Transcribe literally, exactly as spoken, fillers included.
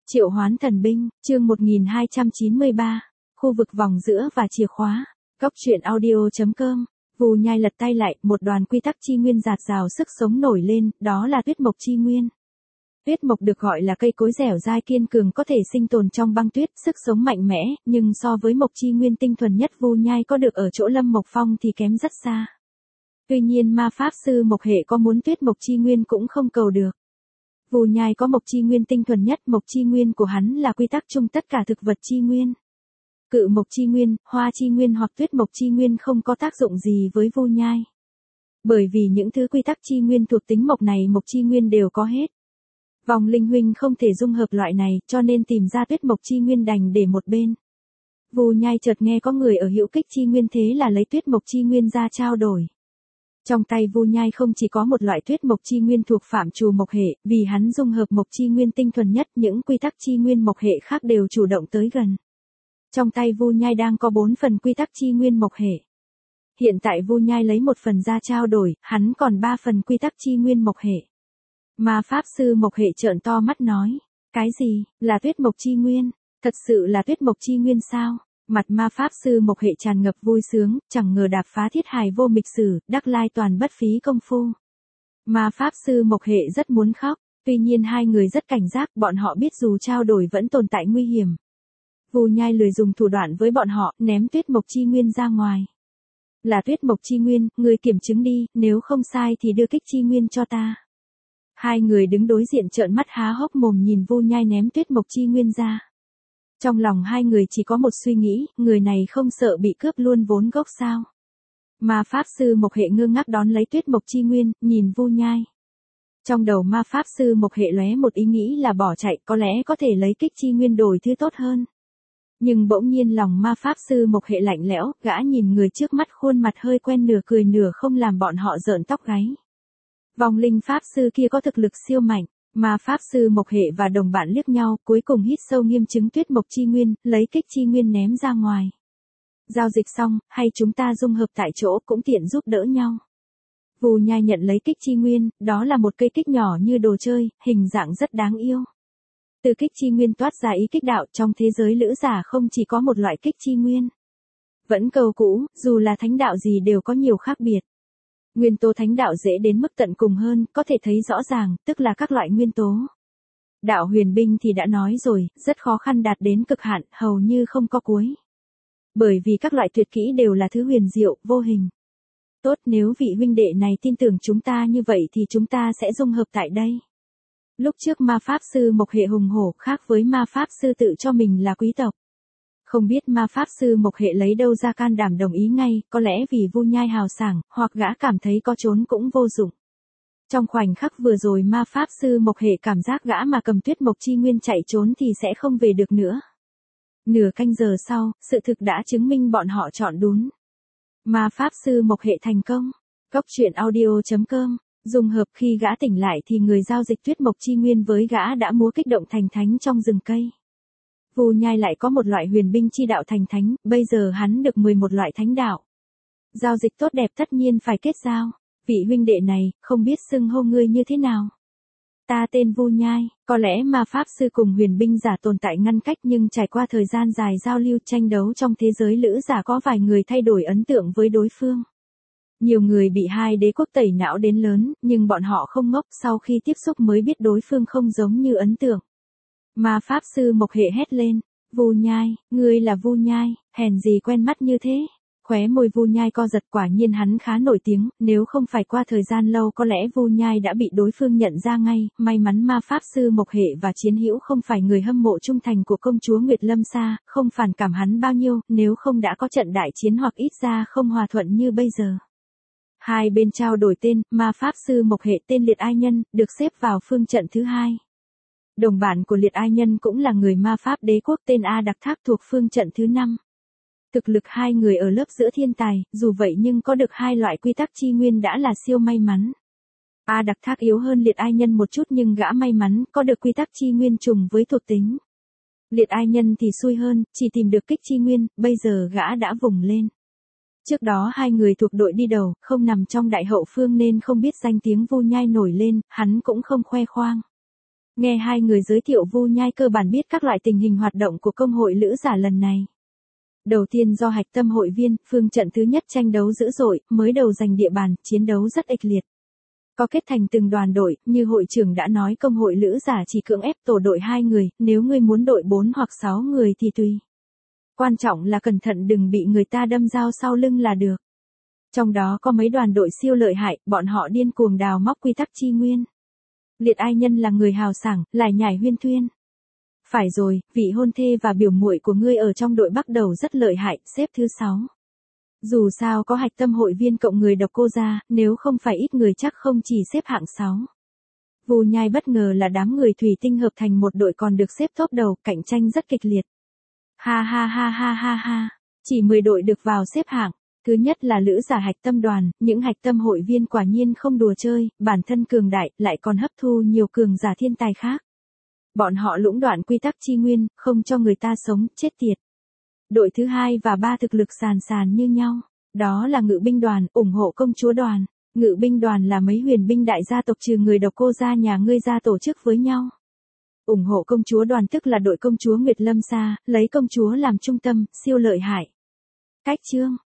Triệu hoán thần binh, chương một nghìn hai trăm chín mươi ba, khu vực vòng giữa và chìa khóa. Góc truyện audio chấm com. Vù Nhai lật tay lại, một đoàn quy tắc chi nguyên dạt dào sức sống nổi lên, đó là tuyết mộc chi nguyên. Tuyết mộc được gọi là cây cối dẻo dai kiên cường có thể sinh tồn trong băng tuyết, sức sống mạnh mẽ, nhưng so với mộc chi nguyên tinh thuần nhất Vù Nhai có được ở chỗ Lâm Mộc Phong thì kém rất xa. Tuy nhiên ma pháp sư Mộc Hệ có muốn tuyết mộc chi nguyên cũng không cầu được. Vù Nhai có mộc chi nguyên tinh thuần nhất, mộc chi nguyên của hắn là quy tắc chung tất cả thực vật chi nguyên. Cự mộc chi nguyên, hoa chi nguyên hoặc tuyết mộc chi nguyên không có tác dụng gì với Vù Nhai. Bởi vì những thứ quy tắc chi nguyên thuộc tính mộc này mộc chi nguyên đều có hết. Vòng linh huynh không thể dung hợp loại này, cho nên tìm ra tuyết mộc chi nguyên đành để một bên. Vù Nhai chợt nghe có người ở hữu kích chi nguyên, thế là lấy tuyết mộc chi nguyên ra trao đổi. Trong tay Vù Nhai không chỉ có một loại tuyết mộc chi nguyên thuộc phạm trù mộc hệ, vì hắn dung hợp mộc chi nguyên tinh thuần nhất, những quy tắc chi nguyên mộc hệ khác đều chủ động tới gần. Trong tay Vù Nhai đang có bốn phần quy tắc chi nguyên mộc hệ. Hiện tại Vù Nhai lấy một phần ra trao đổi, hắn còn ba phần quy tắc chi nguyên mộc hệ. Ma pháp sư Mộc Hệ trợn to mắt nói, cái gì, là tuyết mộc chi nguyên, thật sự là tuyết mộc chi nguyên sao? Mặt ma pháp sư Mộc Hệ tràn ngập vui sướng, chẳng ngờ đạp phá thiết hài vô mịch sử, đắc lai toàn bất phí công phu. Ma pháp sư Mộc Hệ rất muốn khóc, tuy nhiên hai người rất cảnh giác, bọn họ biết dù trao đổi vẫn tồn tại nguy hiểm. Vù Nhai lười dùng thủ đoạn với bọn họ, ném tuyết mộc chi nguyên ra ngoài. Là tuyết mộc chi nguyên, người kiểm chứng đi, nếu không sai thì đưa kích chi nguyên cho ta. Hai người đứng đối diện trợn mắt há hốc mồm nhìn Vù Nhai ném tuyết mộc chi nguyên ra. Trong lòng hai người chỉ có một suy nghĩ, người này không sợ bị cướp luôn vốn gốc sao? Ma pháp sư Mộc Hệ ngơ ngác đón lấy tuyết mộc chi nguyên, nhìn Vù Nhai. Trong đầu ma pháp sư Mộc Hệ lóe một ý nghĩ là bỏ chạy, có lẽ có thể lấy kích chi nguyên đổi thứ tốt hơn. Nhưng bỗng nhiên lòng ma pháp sư Mộc Hệ lạnh lẽo, gã nhìn người trước mắt khuôn mặt hơi quen nửa cười nửa không làm bọn họ rợn tóc gáy. Vong linh pháp sư kia có thực lực siêu mạnh, ma pháp sư Mộc Hệ và đồng bạn liếc nhau, cuối cùng hít sâu nghiêm chứng tuyết mộc chi nguyên, lấy kích chi nguyên ném ra ngoài. Giao dịch xong, hay chúng ta dung hợp tại chỗ cũng tiện giúp đỡ nhau. Vù Nhai nhận lấy kích chi nguyên, đó là một cây kích nhỏ như đồ chơi, hình dạng rất đáng yêu. Từ kích chi nguyên toát ra ý kích đạo, trong thế giới lữ giả không chỉ có một loại kích chi nguyên. Vẫn câu cũ, dù là thánh đạo gì đều có nhiều khác biệt. Nguyên tố thánh đạo dễ đến mức tận cùng hơn, có thể thấy rõ ràng, tức là các loại nguyên tố. Đạo huyền binh thì đã nói rồi, rất khó khăn đạt đến cực hạn, hầu như không có cuối. Bởi vì các loại tuyệt kỹ đều là thứ huyền diệu, vô hình. Tốt, nếu vị huynh đệ này tin tưởng chúng ta như vậy thì chúng ta sẽ dung hợp tại đây. Lúc trước ma pháp sư Mộc Hệ hùng hổ khác với ma pháp sư tự cho mình là quý tộc. Không biết ma pháp sư Mộc Hệ lấy đâu ra can đảm đồng ý ngay, có lẽ vì Vù Nhai hào sảng, hoặc gã cảm thấy có trốn cũng vô dụng. Trong khoảnh khắc vừa rồi ma pháp sư Mộc Hệ cảm giác gã mà cầm tuyết mộc chi nguyên chạy trốn thì sẽ không về được nữa. Nửa canh giờ sau, sự thực đã chứng minh bọn họ chọn đúng. Ma pháp sư Mộc Hệ thành công. Góc truyện audio chấm com. Dung hợp khi gã tỉnh lại thì người giao dịch tuyết mộc chi nguyên với gã đã múa kích động thành thánh trong rừng cây. Vù Nhai lại có một loại huyền binh chi đạo thành thánh, bây giờ hắn được mười một loại thánh đạo. Giao dịch tốt đẹp tất nhiên phải kết giao. Vị huynh đệ này, không biết xưng hô ngươi như thế nào? Ta tên Vù Nhai, có lẽ ma pháp sư cùng huyền binh giả tồn tại ngăn cách nhưng trải qua thời gian dài giao lưu tranh đấu trong thế giới lữ giả có vài người thay đổi ấn tượng với đối phương. Nhiều người bị hai đế quốc tẩy não đến lớn, nhưng bọn họ không ngốc, sau khi tiếp xúc mới biết đối phương không giống như ấn tượng. Ma pháp sư Mộc Hệ hét lên, Vù Nhai, ngươi là Vù Nhai, hèn gì quen mắt như thế. Khóe môi Vù Nhai co giật, quả nhiên hắn khá nổi tiếng, nếu không phải qua thời gian lâu có lẽ Vù Nhai đã bị đối phương nhận ra ngay, may mắn ma pháp sư Mộc Hệ và chiến hữu không phải người hâm mộ trung thành của công chúa Nguyệt Lâm Sa, không phản cảm hắn bao nhiêu, nếu không đã có trận đại chiến hoặc ít ra không hòa thuận như bây giờ. Hai bên trao đổi tên, ma pháp sư Mộc Hệ tên Liệt Ai Nhân, được xếp vào phương trận thứ hai. Đồng bản của Liệt Ai Nhân cũng là người ma pháp đế quốc tên A Đặc Thác thuộc phương trận thứ năm. Thực lực hai người ở lớp giữa thiên tài, dù vậy nhưng có được hai loại quy tắc chi nguyên đã là siêu may mắn. A Đặc Thác yếu hơn Liệt Ai Nhân một chút nhưng gã may mắn, có được quy tắc chi nguyên trùng với thuộc tính. Liệt Ai Nhân thì xui hơn, chỉ tìm được kích chi nguyên, bây giờ gã đã vùng lên. Trước đó hai người thuộc đội đi đầu, không nằm trong đại hậu phương nên không biết danh tiếng Vù Nhai nổi lên, hắn cũng không khoe khoang. Nghe hai người giới thiệu Vu Nhai cơ bản biết các loại tình hình hoạt động của công hội lữ giả lần này. Đầu tiên do hạch tâm hội viên, phương trận thứ nhất tranh đấu dữ dội, mới đầu giành địa bàn, chiến đấu rất ịch liệt. Có kết thành từng đoàn đội, như hội trưởng đã nói công hội lữ giả chỉ cưỡng ép tổ đội hai người, nếu ngươi muốn đội bốn hoặc sáu người thì tùy. Quan trọng là cẩn thận đừng bị người ta đâm dao sau lưng là được. Trong đó có mấy đoàn đội siêu lợi hại, bọn họ điên cuồng đào móc quy tắc chi nguyên. Liệt ai nhân là người hào sảng, lại nhảy huyên thuyên. Phải rồi, vị hôn thê và biểu muội của ngươi ở trong đội bắt đầu rất lợi hại, xếp thứ sáu. Dù sao có hạch tâm hội viên cộng người độc cô ra, nếu không phải ít người chắc không chỉ xếp hạng sáu. Vu Nhai bất ngờ là đám người thủy tinh hợp thành một đội còn được xếp top đầu, cạnh tranh rất kịch liệt. Ha ha ha ha ha ha, chỉ mười đội được vào xếp hạng. Thứ nhất là lữ giả hạch tâm đoàn, những hạch tâm hội viên quả nhiên không đùa chơi, bản thân cường đại, lại còn hấp thu nhiều cường giả thiên tài khác. Bọn họ lũng đoạn quy tắc chi nguyên, không cho người ta sống, chết tiệt. Đội thứ hai và ba thực lực sàn sàn như nhau, đó là ngự binh đoàn, ủng hộ công chúa đoàn. Ngự binh đoàn là mấy huyền binh đại gia tộc trừ người độc cô gia nhà ngươi ra tổ chức với nhau. Ủng hộ công chúa đoàn tức là đội công chúa Nguyệt Lâm Sa, lấy công chúa làm trung tâm, siêu lợi hại. Cách chương